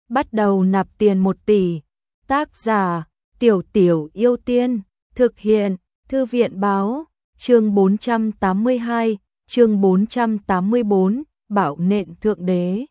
bắt đầu nạp tiền 1 tỷ. Tác giả, Tiểu Tiểu Yêu Tiên, thực hiện, Thư viện báo, chương 482, chương 484, bảo nện thượng đế.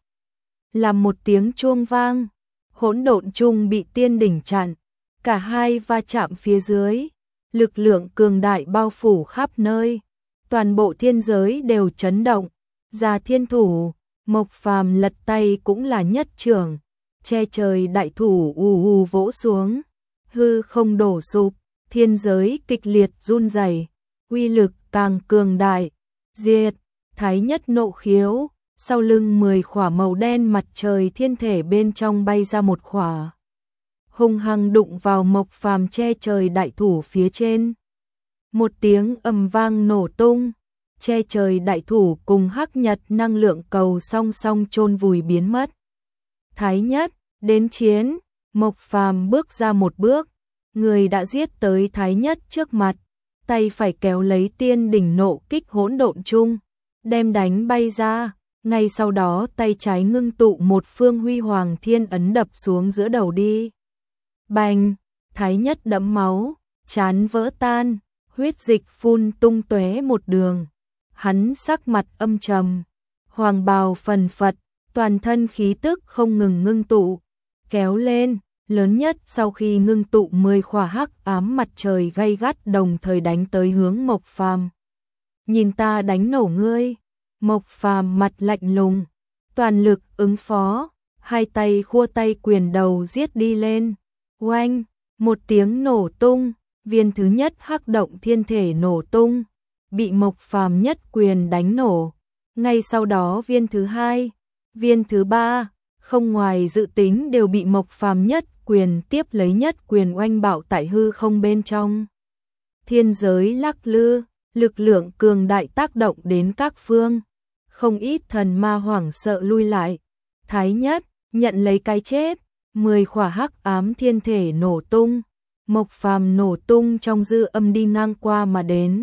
Làm một tiếng chuông vang, hỗn độn chung bị tiên đỉnh chặn, cả hai va chạm phía dưới, lực lượng cường đại bao phủ khắp nơi, toàn bộ thiên giới đều chấn động, ra thiên thủ, Mộc Phàm lật tay cũng là nhất trưởng, che trời đại thủ ù ù vỗ xuống, hư không đổ sụp, thiên giới kịch liệt run rẩy, uy lực càng cường đại, diệt, thái nhất nộ khiếu, sau lưng 10 khỏa màu đen mặt trời thiên thể bên trong bay ra một khỏa, hung hăng đụng vào Mộc Phàm che trời đại thủ phía trên. Một tiếng ầm vang nổ tung, che trời đại thủ cùng hắc nhật năng lượng cầu song song chôn vùi biến mất. Thái nhất, đến chiến, Mộc Phàm bước ra một bước, người đã giết tới Thái nhất trước mặt, tay phải kéo lấy tiên đỉnh nộ kích hỗn độn chung, đem đánh bay ra, ngay sau đó tay trái ngưng tụ một phương huy hoàng thiên ấn đập xuống giữa đầu đi. Bành, Thái nhất đẫm máu, trán vỡ tan, huyết dịch phun tung tóe một đường. Hắn sắc mặt âm trầm, hoàng bào phần phật, toàn thân khí tức không ngừng ngưng tụ, kéo lên, lớn nhất sau khi ngưng tụ 10 khỏa hắc ám mặt trời gay gắt đồng thời đánh tới hướng Mộc Phàm. Nhìn ta đánh nổ ngươi. Mộc Phàm mặt lạnh lùng, toàn lực ứng phó, hai tay khua tay quyền đầu giết đi lên. Oanh, một tiếng nổ tung, viên thứ nhất hắc động thiên thể nổ tung, bị Mộc Phàm nhất quyền đánh nổ. Ngay sau đó viên thứ hai, viên thứ ba, không ngoài dự tính đều bị Mộc Phàm nhất quyền tiếp lấy nhất quyền oanh bạo tại hư không bên trong. Thiên giới lắc lư, lực lượng cường đại tác động đến các phương. Không ít thần ma hoảng sợ lui lại. Thái nhất, nhận lấy cái chết, 10 khỏa hắc ám thiên thể nổ tung. Mộc Phàm nổ tung trong dư âm đi ngang qua mà đến.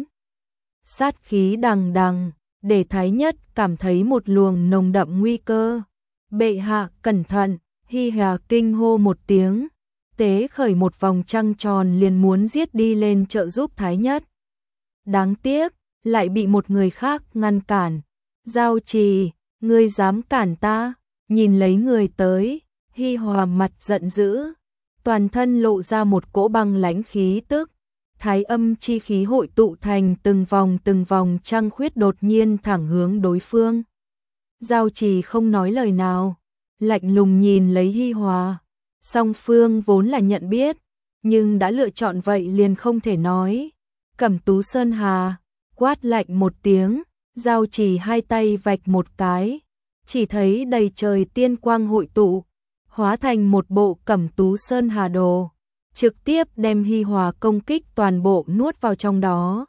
Sát khí đằng đằng, để Thái nhất cảm thấy một luồng nồng đậm nguy cơ. Bệ hạ cẩn thận, Hi Hà kinh hô một tiếng, tế khởi một vòng trăng tròn liền muốn giết đi lên trợ giúp Thái nhất. Đáng tiếc, lại bị một người khác ngăn cản. Giao Trì, ngươi dám cản ta? Nhìn lấy người tới, Hi Hòa mặt giận dữ, toàn thân lộ ra một cỗ băng lãnh khí tức. Thái âm chi khí hội tụ thành từng vòng trăng khuyết đột nhiên thẳng hướng đối phương. Giao Trì không nói lời nào, lạnh lùng nhìn lấy Hi Hòa. Song phương vốn là nhận biết, nhưng đã lựa chọn vậy liền không thể nói. Cẩm Tú Sơn Hà, quát lạnh một tiếng, Giao Trì hai tay vạch một cái, chỉ thấy đầy trời tiên quang hội tụ, hóa thành một bộ Cẩm Tú Sơn Hà đồ, trực tiếp đem Hi Hòa công kích toàn bộ nuốt vào trong đó.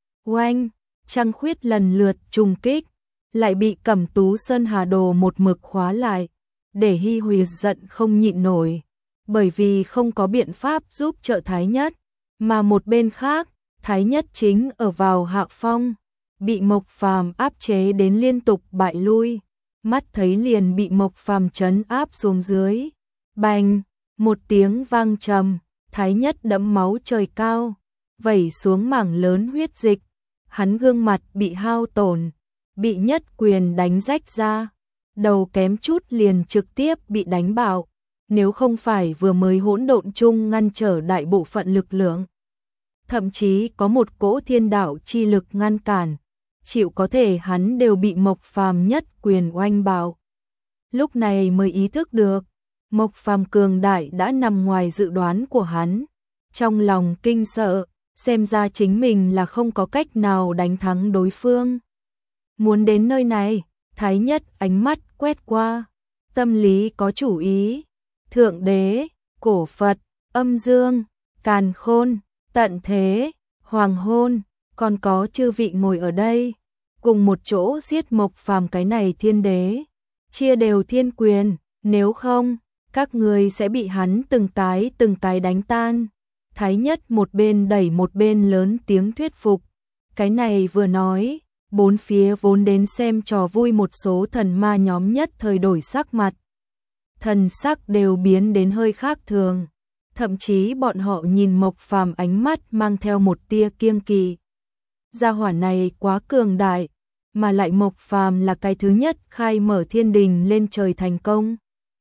Oanh, trăng khuyết lần lượt trùng kích, lại bị Cẩm Tú Sơn Hà đồ một mực khóa lại, để Hi Hòa giận không nhịn nổi, bởi vì không có biện pháp giúp trợ Thái nhất, mà một bên khác, Thái nhất chính ở vào hạ phong, bị Mộc Phàm áp chế đến liên tục bại lui, mắt thấy liền bị Mộc Phàm trấn áp xuống dưới. Bành, một tiếng vang trầm, Thái nhất đẫm máu trời cao, vẩy xuống mảng lớn huyết dịch, hắn gương mặt bị hao tổn, bị nhất quyền đánh rách ra, đầu kém chút liền trực tiếp bị đánh bạo, nếu không phải vừa mới hỗn độn chung ngăn trở đại bộ phận lực lượng, thậm chí có một cỗ thiên đạo chi lực ngăn cản, chịu có thể hắn đều bị Mộc Phàm nhất quyền oanh bạo. Lúc này mới ý thức được, Mộc Phàm cường đại đã nằm ngoài dự đoán của hắn, trong lòng kinh sợ, xem ra chính mình là không có cách nào đánh thắng đối phương. Muốn đến nơi này, Thái nhất ánh mắt quét qua, tâm lý có chủ ý, thượng đế, cổ Phật, âm dương, càn khôn, tận thế, hoàng hôn, còn có chư vị ngồi ở đây, cùng một chỗ giết Mộc Phàm cái này thiên đế, chia đều thiên quyền, nếu không, các người sẽ bị hắn từng cái đánh tan. Thái nhất một bên đẩy một bên lớn tiếng thuyết phục, cái này vừa nói, bốn phía vốn đến xem trò vui một số thần ma nhóm nhất thời đổi sắc mặt. thần sắc đều biến đến hơi khác thường. Thậm chí bọn họ nhìn Mộc Phàm ánh mắt mang theo một tia kiêng kỵ. Gia hỏa này quá cường đại, mà lại Mộc Phàm là cái thứ nhất khai mở thiên đình lên trời thành công.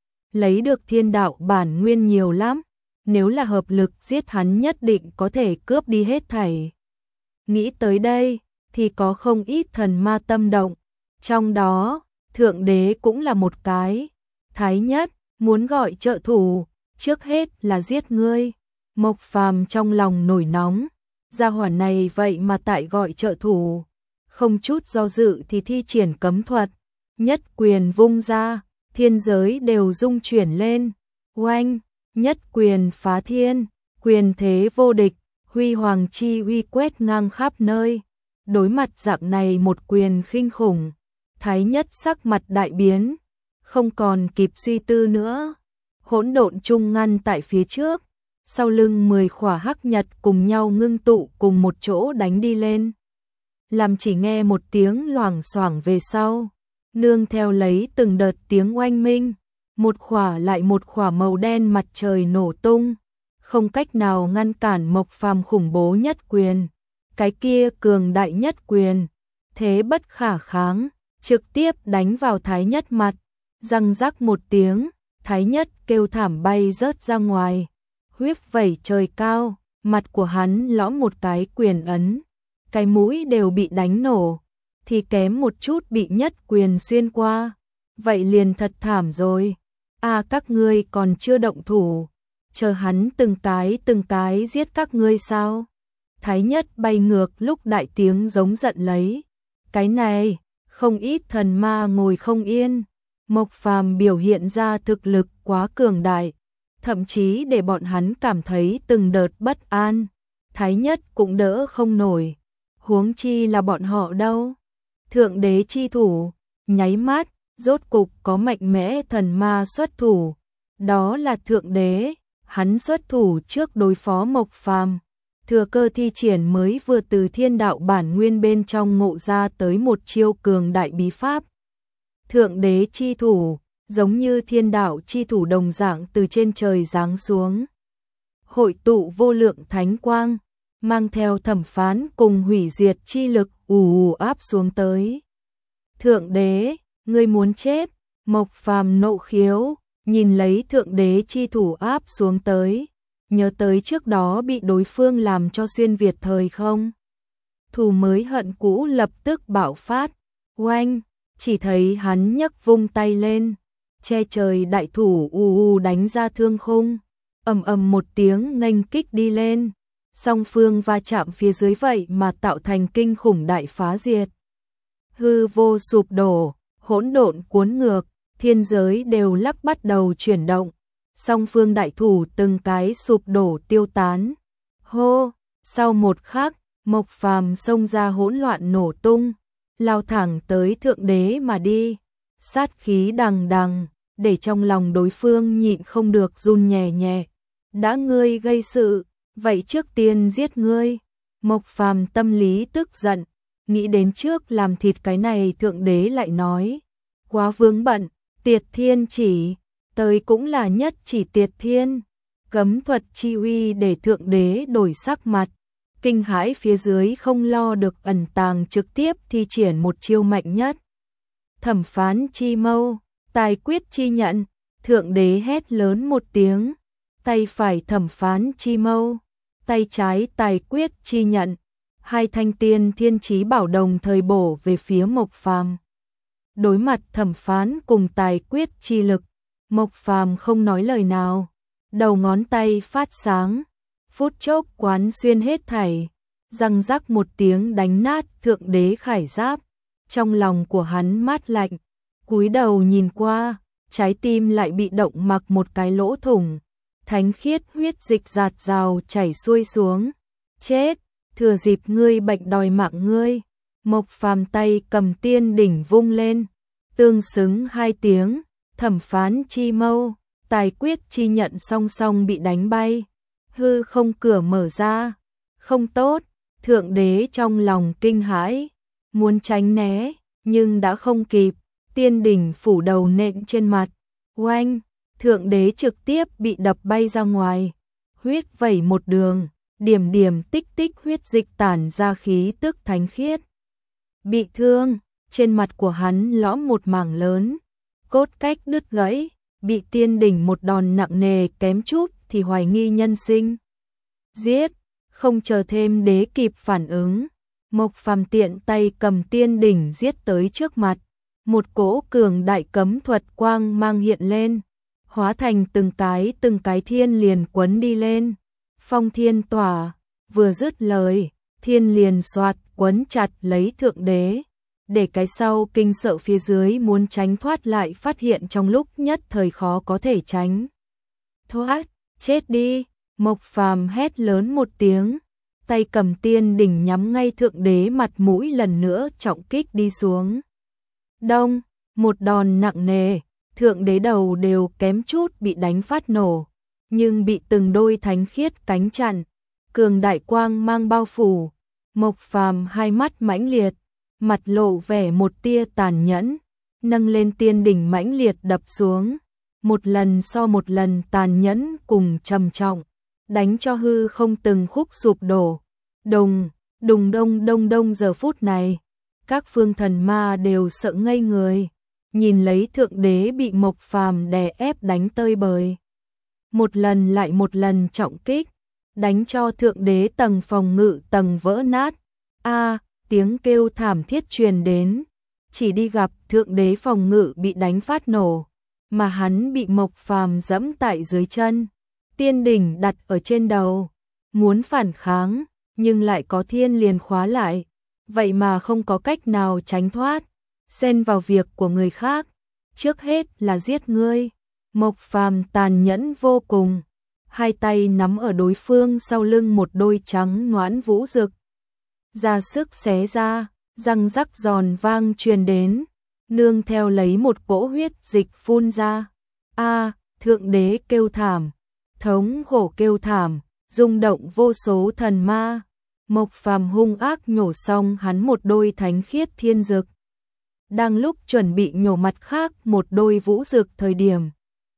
Lấy được thiên đạo bản nguyên nhiều lắm, nếu là hợp lực giết hắn nhất định có thể cướp đi hết thảy. Nghĩ tới đây, thì có không ít thần ma tâm động, trong đó, Thượng Đế cũng là một cái. Thái Nhất, muốn gọi trợ thủ, trước hết là giết ngươi. Mộc Phàm trong lòng nổi nóng, gia hỏa này vậy mà tại gọi trợ thủ. Không chút do dự thì thi triển cấm thuật, nhất quyền vung ra, thiên giới đều rung chuyển lên. Oanh, nhất quyền phá thiên, quyền thế vô địch, huy hoàng chi uy quét ngang khắp nơi. Đối mặt dạng này một quyền khinh khủng, Thái Nhất sắc mặt đại biến, không còn kịp suy tư nữa. Hỗn độn trung ngăn tại phía trước, sau lưng 10 khỏa hắc nhật cùng nhau ngưng tụ cùng một chỗ đánh đi lên. Làm chỉ nghe một tiếng loảng xoảng về sau, nương theo lấy từng đợt tiếng oanh minh, một khỏa lại một khỏa màu đen mặt trời nổ tung, không cách nào ngăn cản Mộc Phàm khủng bố nhất quyền. Cái kia cường đại nhất quyền, thế bất khả kháng, trực tiếp đánh vào Thái Nhất mặt, răng rắc một tiếng, Thái Nhất kêu thảm bay rớt ra ngoài, huyết vẩy trời cao, mặt của hắn lõm một cái quyền ấn, cái mũi đều bị đánh nổ, thì kém một chút bị nhất quyền xuyên qua, vậy liền thật thảm rồi. Các ngươi còn chưa động thủ, chờ hắn từng cái giết các ngươi sao? Thái Nhất bay ngược lúc đại tiếng giống giận lấy. Cái này, không ít thần ma ngồi không yên. Mộc Phàm biểu hiện ra thực lực quá cường đại, thậm chí để bọn hắn cảm thấy từng đợt bất an. Thái Nhất cũng đỡ không nổi, huống chi là bọn họ đâu. Thượng Đế chi thủ, nháy mắt, rốt cục có mạnh mẽ thần ma xuất thủ. Đó là Thượng Đế, hắn xuất thủ trước đối phó Mộc Phàm. Thừa cơ thi triển mới vừa từ thiên đạo bản nguyên bên trong ngộ ra tới một chiêu cường đại bí pháp. Thượng Đế chi thủ, giống như thiên đạo chi thủ đồng dạng từ trên trời giáng xuống. Hội tụ vô lượng thánh quang, mang theo thẩm phán cùng hủy diệt chi lực ù áp xuống tới. Thượng Đế, ngươi muốn chết, Mộc Phàm nộ khiếu, nhìn lấy Thượng Đế chi thủ áp xuống tới. Nhớ tới trước đó bị đối phương làm cho xuyên Việt thời không? Thù mới hận cũ lập tức bạo phát. Oanh, chỉ thấy hắn nhấc vung tay lên, che trời đại thủ đánh ra thương khung, ầm ầm một tiếng nghênh kích đi lên. Song phương va chạm phía dưới vậy mà tạo thành kinh khủng đại phá diệt. Hư vô sụp đổ, hỗn độn cuốn ngược, thiên giới đều lắc bắt đầu chuyển động. Song phương đại thủ từng cái sụp đổ tiêu tán. Hô, sau một khắc, Mộc Phàm xông ra hỗn loạn nổ tung, lao thẳng tới Thượng Đế mà đi. Sát khí đằng đằng, để trong lòng đối phương nhịn không được run nhẹ nhẹ. Đã ngươi gây sự, vậy trước tiên giết ngươi. Mộc Phàm tâm lý tức giận, nghĩ đến trước làm thịt cái này Thượng Đế lại nói. Quá vướng bận, tiệt thiên chỉ. Tới cũng là nhất chỉ tiệt thiên, cấm thuật chi uy để Thượng Đế đổi sắc mặt, kinh hãi phía dưới không lo được ẩn tàng trực tiếp thi triển một chiêu mạnh nhất. Thẩm phán chi mâu, tài quyết chi nhận, Thượng Đế hét lớn một tiếng, tay phải thẩm phán chi mâu, tay trái tài quyết chi nhận, hai thanh tiên thiên chí bảo đồng thời bổ về phía Mộc Phàm. Đối mặt thẩm phán cùng tài quyết chi lực, Mộc Phàm không nói lời nào, đầu ngón tay phát sáng, phút chốc quán xuyên hết thảy, răng rắc một tiếng đánh nát Thượng Đế khải giáp. Trong lòng của hắn mát lạnh, cúi đầu nhìn qua, trái tim lại bị động mặc một cái lỗ thủng, thánh khiết huyết dịch dạt dào chảy xuôi xuống. Chết, thừa dịp ngươi bệnh đòi mạng ngươi. Mộc Phàm tay cầm tiên đỉnh vung lên, tương xứng hai tiếng. Thẩm phán chi mâu, tài quyết chi nhận song song bị đánh bay. Hư không cửa mở ra. Không tốt, Thượng Đế trong lòng kinh hãi, muốn tránh né, nhưng đã không kịp. Tiên đỉnh phủ đầu nện trên mặt. Oanh, thượng đế trực tiếp bị đập bay ra ngoài, huyết vẩy một đường, điểm điểm tích tích huyết dịch tản ra khí tức thánh khiết. Bị thương, trên mặt của hắn lõm một mảng lớn, cốt cách đứt gãy, bị tiên đỉnh một đòn nặng nề kém chút thì hoài nghi nhân sinh. Giết, không chờ thêm đế kịp phản ứng, Mộc Phàm tiện tay cầm tiên đỉnh giết tới trước mặt, một cỗ cường đại cấm thuật quang mang hiện lên, hóa thành từng cái thiên liền quấn đi lên. Phong thiên tỏa, vừa dứt lời, thiên liền xoạt quấn chặt lấy thượng đế, để cái sau kinh sợ phía dưới muốn tránh thoát lại phát hiện trong lúc nhất thời khó có thể tránh thoát. Chết đi, Mộc Phàm hét lớn một tiếng, tay cầm tiên đỉnh nhắm ngay thượng đế mặt mũi lần nữa trọng kích đi xuống. Đông, một đòn nặng nề, thượng đế đầu đều kém chút bị đánh phát nổ, nhưng bị từng đôi thánh khiết cánh chặn, cường đại quang mang bao phủ. Mộc Phàm hai mắt mãnh liệt, mặt lộ vẻ một tia tàn nhẫn, nâng lên tiên đỉnh mãnh liệt đập xuống, một lần so một lần tàn nhẫn cùng trầm trọng, đánh cho hư không từng khúc sụp đổ. Đùng, đùng đông đông đông. Giờ phút này, các phương thần ma đều sợ ngây người, nhìn lấy thượng đế bị Mộc Phàm đè ép đánh tơi bời. Một lần lại một lần trọng kích, đánh cho thượng đế tầng phòng ngự tầng vỡ nát. A, tiếng kêu thảm thiết truyền đến, chỉ đi gặp thượng đế phòng ngự bị đánh phát nổ, mà hắn bị Mộc Phàm giẫm tại dưới chân, tiên đỉnh đặt ở trên đầu, muốn phản kháng, nhưng lại có thiên liền khóa lại, vậy mà không có cách nào tránh thoát, xen vào việc của người khác, trước hết là giết ngươi. Mộc Phàm tàn nhẫn vô cùng, hai tay nắm ở đối phương sau lưng một đôi trắng nõn vũ rực, ra sức xé ra, răng rắc giòn vang truyền đến, nương theo lấy một cỗ huyết dịch phun ra. A, thượng đế kêu thảm, thống khổ kêu thảm, rung động vô số thần ma. Mộc Phàm hung ác nhổ xong hắn một đôi thánh khiết thiên dực, đang lúc chuẩn bị nhổ mặt khác một đôi vũ dực thời điểm,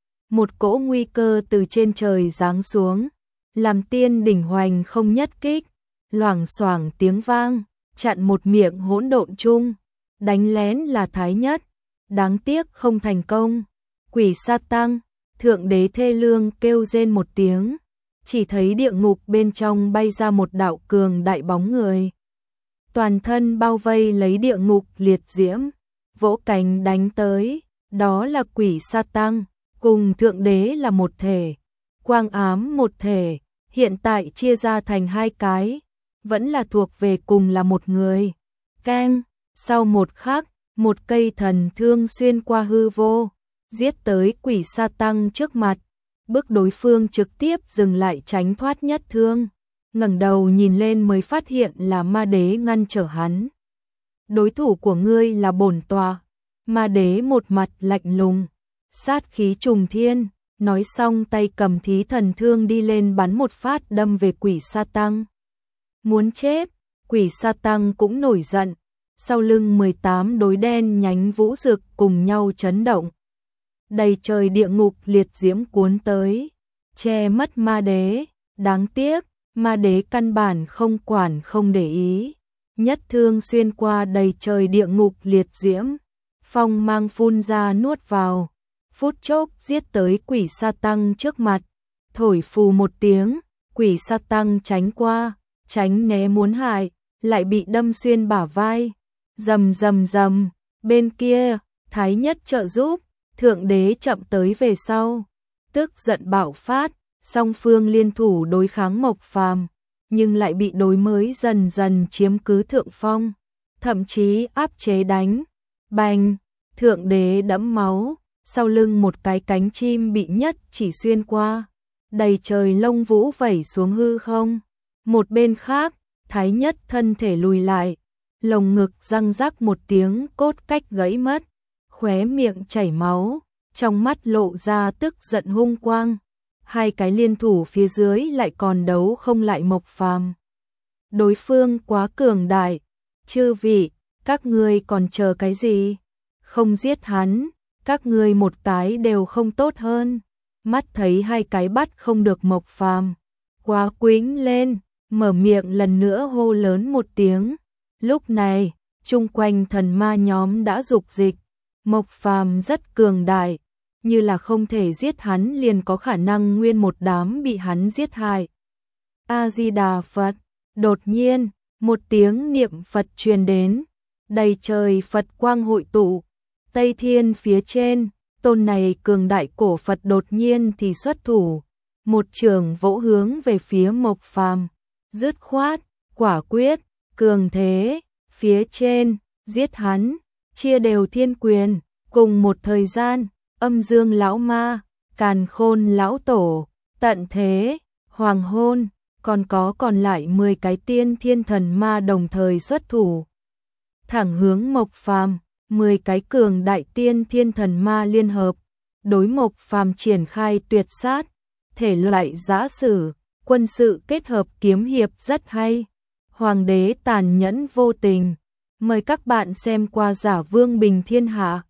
một cỗ nguy cơ từ trên trời giáng xuống, làm tiên đỉnh hoành không nhất kích, loảng xoảng tiếng vang, chặn một miệng hỗn độn chung, đánh lén là Thái Nhất, đáng tiếc không thành công. Quỷ sa tăng, thượng đế thê lương kêu rên một tiếng, chỉ thấy địa ngục bên trong bay ra một đạo cường đại bóng người, toàn thân bao vây lấy địa ngục liệt diễm, vỗ cánh đánh tới, đó là quỷ sa tăng, cùng thượng đế là một thể, quang ám một thể, hiện tại chia ra thành hai cái, vẫn là thuộc về cùng là một người. Keng, sau một khắc, một cây thần thương xuyên qua hư vô, giết tới quỷ sa tăng trước mặt, bước đối phương trực tiếp dừng lại tránh thoát nhất thương, ngẩng đầu nhìn lên mới phát hiện là ma đế ngăn trở hắn. Đối thủ của ngươi là bổn tọa. Ma đế một mặt lạnh lùng, sát khí trùng thiên, nói xong tay cầm thí thần thương đi lên bắn một phát đâm về quỷ sa tăng. Muốn chết, quỷ sa tăng cũng nổi giận, sau lưng 18 đối đen nhánh vũ rực cùng nhau chấn động. Đầy trời địa ngục liệt diễm cuốn tới, che mất ma đế, đáng tiếc, ma đế căn bản không quản không để ý, nhất thương xuyên qua đầy trời địa ngục liệt diễm, phong mang phun ra nuốt vào, phút chốc giết tới quỷ sa tăng trước mặt, thổi phù một tiếng, quỷ sa tăng tránh qua, tránh né muốn hại, lại bị đâm xuyên bả vai, rầm rầm rầm, bên kia, Thái Nhất trợ giúp, thượng đế chậm tới về sau, tức giận bạo phát, song phương liên thủ đối kháng Mộc Phàm, nhưng lại bị đối mới dần dần chiếm cứ thượng phong, thậm chí áp chế đánh. Bành, thượng đế đẫm máu, sau lưng một cái cánh chim bị nhất chỉ xuyên qua, đầy trời lông vũ vẩy xuống hư không. Một bên khác, Thái Nhất thân thể lùi lại, lồng ngực răng rắc một tiếng cốt cách gãy mất, khóe miệng chảy máu, trong mắt lộ ra tức giận hung quang. Hai cái liên thủ phía dưới lại còn đấu không lại Mộc Phàm. Đối phương quá cường đại, chư vị, các ngươi còn chờ cái gì? Không giết hắn, các ngươi một cái đều không tốt hơn. mắt thấy hai cái bắt không được Mộc Phàm, quá quĩnh lên, mở miệng lần nữa hô lớn một tiếng. Lúc này, chung quanh thần ma nhóm đã dục dịch, Mộc Phàm rất cường đại, như là không thể giết hắn liền có khả năng nguyên một đám bị hắn giết hại. A Di Đà Phật, đột nhiên, một tiếng niệm Phật truyền đến, đầy trời Phật quang hội tụ, Tây Thiên phía trên, tôn này cường đại cổ Phật đột nhiên thì xuất thủ, một trường vỗ hướng về phía Mộc Phàm, dứt khoát, quả quyết, cường thế, phía trên, giết hắn, chia đều thiên quyền, cùng một thời gian, Âm Dương lão ma, Càn Khôn lão tổ, tận thế, hoàng hôn, còn lại 10 cái tiên thiên thần ma đồng thời xuất thủ. Thẳng hướng Mộc Phàm, 10 cái cường đại tiên thiên thần ma liên hợp, đối Mộc Phàm triển khai tuyệt sát, thể loại giã sử, quân sự kết hợp kiếm hiệp rất hay. Hoàng đế tàn nhẫn vô tình. Mời các bạn xem qua Giả Vương Bình Thiên Hạ.